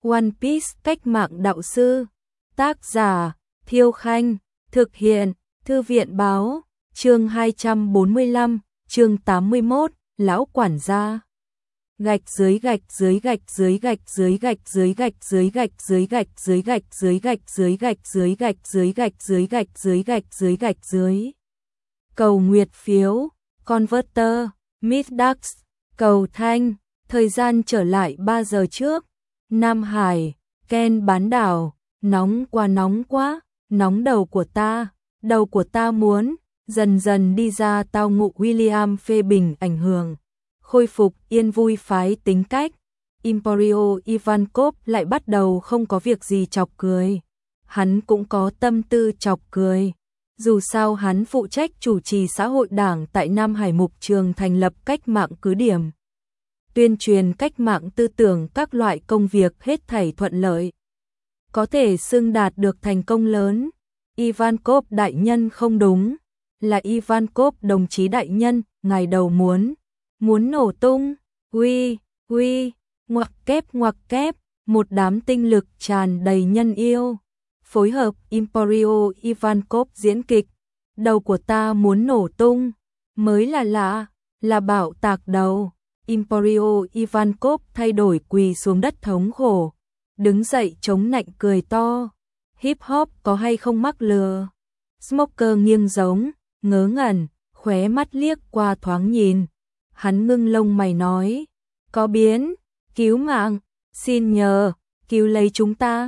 One Piece cách mạng đạo sư. Tác giả Thiêu Khanh. Thực hiện Thư viện báo. Chương 245, chương 81, lão quản gia. Gạch dưới gạch dưới gạch dưới gạch dưới gạch dưới gạch dưới gạch dưới gạch dưới gạch dưới gạch dưới gạch dưới gạch dưới gạch dưới gạch dưới gạch dưới gạch dưới. Cầu nguyệt phiếu, Converter, Middax, cầu thanh, thời gian trở lại 3 giờ trước. Nam Hải, Ken bán đảo, nóng quá, nóng đầu của ta muốn, dần dần đi ra tao ngụ. William phê bình ảnh hưởng, khôi phục yên vui phái tính cách. Emporio Ivankov lại bắt đầu không có việc gì chọc cười. Hắn cũng có tâm tư chọc cười. Dù sao hắn phụ trách chủ trì xã hội đảng tại Nam Hải mục trường thành lập cách mạng cứ điểm. Tuyên truyền cách mạng tư tưởng các loại công việc hết thảy thuận lợi. Có thể xưng đạt được thành công lớn. Ivankov đại nhân không đúng. Là Ivankov đồng chí đại nhân, ngài đầu muốn nổ tung. Uy, ngoặc kép, một đám tinh lực tràn đầy nhân yêu. Phối hợp Emporio Ivankov diễn kịch. Đầu của ta muốn nổ tung. Mới là lạ, là bạo tạc đầu. Emporio Ivankov thay đổi quỳ xuống đất thống khổ. Đứng dậy chống nạnh cười to. Hip hop có hay không mắc lừa? Smoker nghiêng giống, ngớ ngẩn, khóe mắt liếc qua thoáng nhìn. Hắn ngưng lông mày nói. Có biến, cứu mạng, xin nhờ, cứu lấy chúng ta.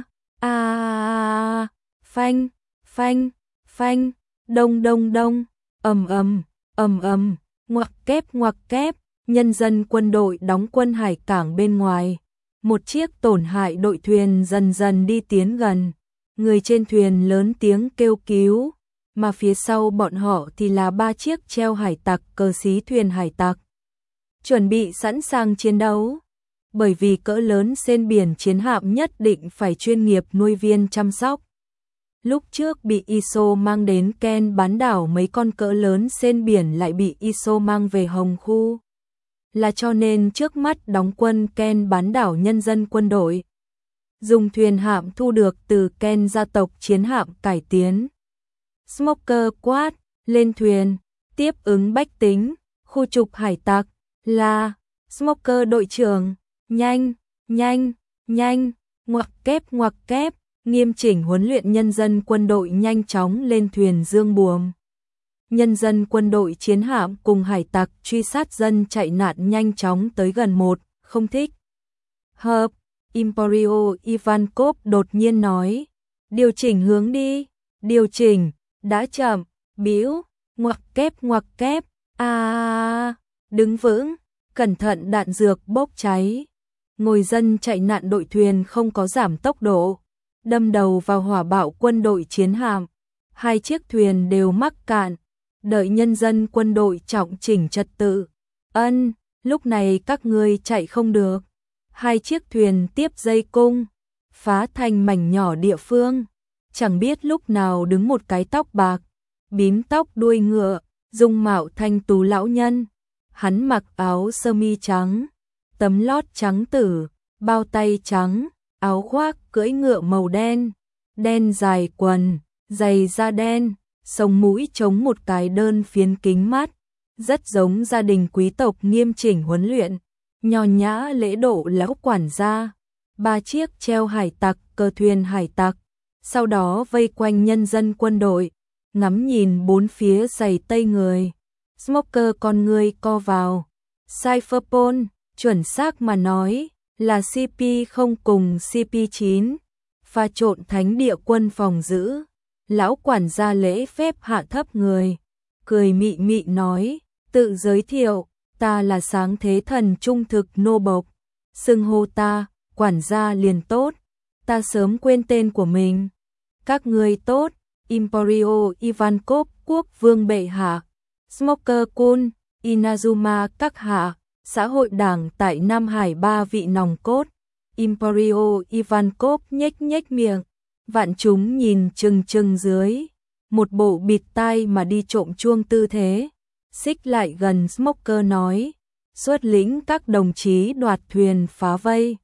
Phanh, đông, ầm, ngoặc kép, nhân dân quân đội đóng quân hải cảng bên ngoài. Một chiếc tổn hại đội thuyền dần dần đi tiến gần. Người trên thuyền lớn tiếng kêu cứu, mà phía sau bọn họ thì là 3 chiếc treo hải tặc cờ xí thuyền hải tặc. Chuẩn bị sẵn sàng chiến đấu. Bởi vì cỡ lớn trên biển chiến hạm nhất định phải chuyên nghiệp nuôi viên chăm sóc. Lúc trước bị ISO mang đến Ken bán đảo, mấy con cỡ lớn trên biển lại bị ISO mang về Hồng Khu. Là cho nên trước mắt đóng quân Ken bán đảo nhân dân quân đội. Dùng thuyền hạm thu được từ Ken gia tộc chiến hạm cải tiến. Smoker quát, lên thuyền, tiếp ứng bách tính, khu trục hải tặc, là Smoker đội trưởng, nhanh, ngoặc kép, nghiêm chỉnh huấn luyện nhân dân quân đội nhanh chóng lên thuyền dương buồm. Nhân dân quân đội chiến hạm cùng hải tặc truy sát dân chạy nạn nhanh chóng tới gần một, không thích hợp. Emporio Ivankov đột nhiên nói, điều chỉnh hướng đi, đã chậm, biểu, ngoặc kép, đứng vững, cẩn thận đạn dược bốc cháy. Ngồi dân chạy nạn đội thuyền không có giảm tốc độ, đâm đầu vào hỏa bạo quân đội chiến hạm. 2 chiếc thuyền đều mắc cạn, đợi nhân dân quân đội trọng chỉnh trật tự. Lúc này các ngươi chạy không được. 2 chiếc thuyền tiếp dây cung, phá thành mảnh nhỏ địa phương. Chẳng biết lúc nào đứng một cái tóc bạc, bím tóc đuôi ngựa, dung mạo thanh tú lão nhân. Hắn mặc áo sơ mi trắng, tấm lót trắng tử, bao tay trắng, áo khoác cưỡi ngựa màu đen dài quần, giày da đen, sống mũi chống một cái đơn phiến kính mắt, rất giống gia đình quý tộc nghiêm chỉnh huấn luyện, nho nhã lễ độ lão quản gia. 3 chiếc treo hải tặc cờ thuyền hải tặc, sau đó vây quanh nhân dân quân đội, ngắm nhìn bốn phía giày tây người. Smoker con người co vào. Cypherpol, chuẩn xác mà nói, là CP0 cùng CP9, pha trộn thánh địa quân phòng giữ. Lão quản gia lễ phép hạ thấp người, cười mị nói, tự giới thiệu, ta là sáng thế thần trung thực nô bộc, xưng hô ta, quản gia liền tốt, ta sớm quên tên của mình. Các ngươi tốt, Emporio Ivankov quốc vương bệ hạ, Smoker Kun, Inazuma các hạ, xã hội đảng tại Nam Hải 3 vị nòng cốt. Emporio Ivankov nhếch miệng, vạn chúng nhìn chừng dưới, một bộ bịt tai mà đi trộm chuông tư thế. Xích lại gần Smoker nói, xuất lĩnh các đồng chí đoạt thuyền phá vây,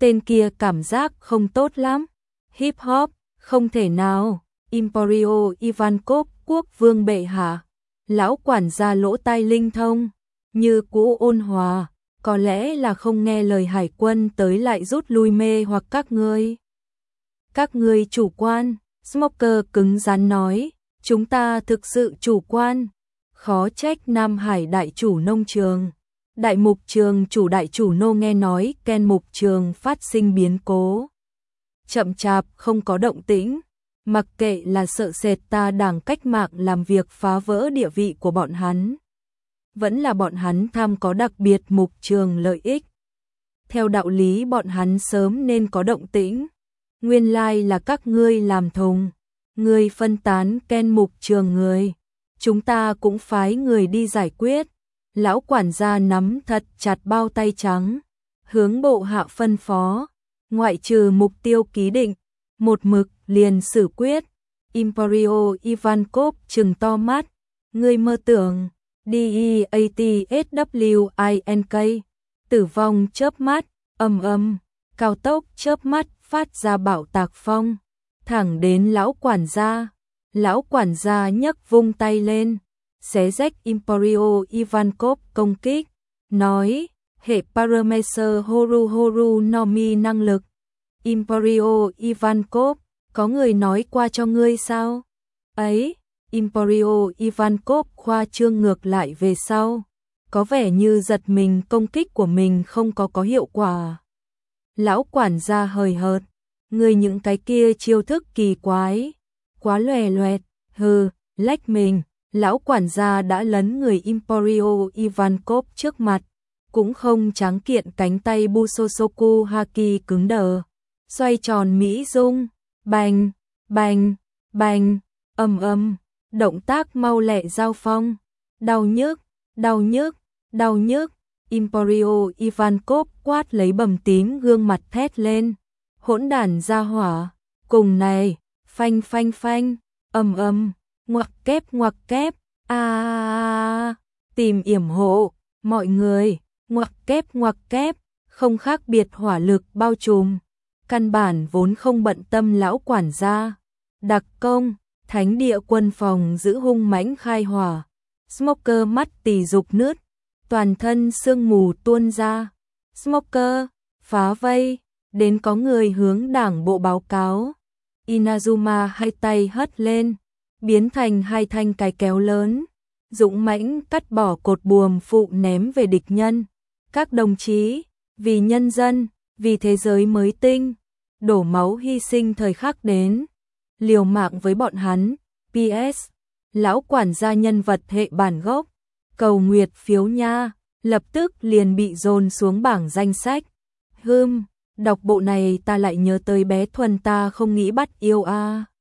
Tên kia cảm giác không tốt lắm. Hip hop, không thể nào. Emporio Ivankov, quốc vương bệ hạ. Lão quản gia lỗ tai linh thông, như cũ ôn hòa, có lẽ là không nghe lời hải quân tới lại rút lui mê hoặc các ngươi. Các ngươi chủ quan, Smoker cứng rắn nói, chúng ta thực sự chủ quan. Khó trách Nam Hải đại chủ nông trường. Đại mục trường chủ đại chủ nô nghe nói Ken mục trường phát sinh biến cố. Chậm chạp không có động tĩnh, mặc kệ là sợ sệt ta đảng cách mạng làm việc phá vỡ địa vị của bọn hắn. Vẫn là bọn hắn tham có đặc biệt mục trường lợi ích. Theo đạo lý bọn hắn sớm nên có động tĩnh. Nguyên lai là các ngươi làm thùng. Ngươi phân tán Ken mục trường người. Chúng ta cũng phái người đi giải quyết. Lão quản gia nắm thật chặt bao tay trắng, hướng bộ hạ phân phó, ngoại trừ mục tiêu ký định, một mực liền xử quyết. Emporio Ivankov trừng to mắt, ngươi mơ tưởng, DEATSWINK, tử vong chớp mắt, cao tốc chớp mắt phát ra bạo tạc phong, thẳng đến lão quản gia. Lão quản gia nhấc vung tay lên, xé rách Emporio Ivankov công kích, nói, hệ parameter Horu Horu Nomi năng lực. Emporio Ivankov, có người nói qua cho ngươi sao? Ấy, Emporio Ivankov khoa trương ngược lại về sau, có vẻ như giật mình công kích của mình không có hiệu quả. Lão quản gia hời hợt, ngươi những cái kia chiêu thức kỳ quái, quá lòe loẹt, hừ, lách mình. Lão quản gia đã lấn người Emporio Ivankov trước mặt, cũng không tráng kiện cánh tay Busosoku Haki cứng đờ, xoay tròn mỹ dung, bành, bành, bành, động tác mau lẹ giao phong, đau nhức, đau nhức, đau nhức. Emporio Ivankov quát lấy bầm tím gương mặt thét lên, hỗn đản ra hỏa, cùng này, phanh phanh phanh, ngoặc kép, tìm yểm hộ, mọi người, ngoặc kép, không khác biệt hỏa lực bao trùm, căn bản vốn không bận tâm lão quản gia. Đặc công, thánh địa quân phòng giữ hung mãnh khai hỏa, Smoker mắt tì dục nứt, toàn thân sương mù tuôn ra. Smoker, phá vây, đến có người hướng đảng bộ báo cáo. Inazuma hai tay hất lên, biến thành hai thanh cái kéo lớn, dũng mãnh cắt bỏ cột buồm phụ ném về địch nhân. Các đồng chí, vì nhân dân, vì thế giới mới tinh, đổ máu hy sinh thời khắc đến, liều mạng với bọn hắn. PS, lão quản gia nhân vật hệ bản gốc, cầu nguyệt phiếu nha, lập tức liền bị dồn xuống bảng danh sách. Đọc bộ này ta lại nhớ tới bé Thuần ta không nghĩ bắt yêu a.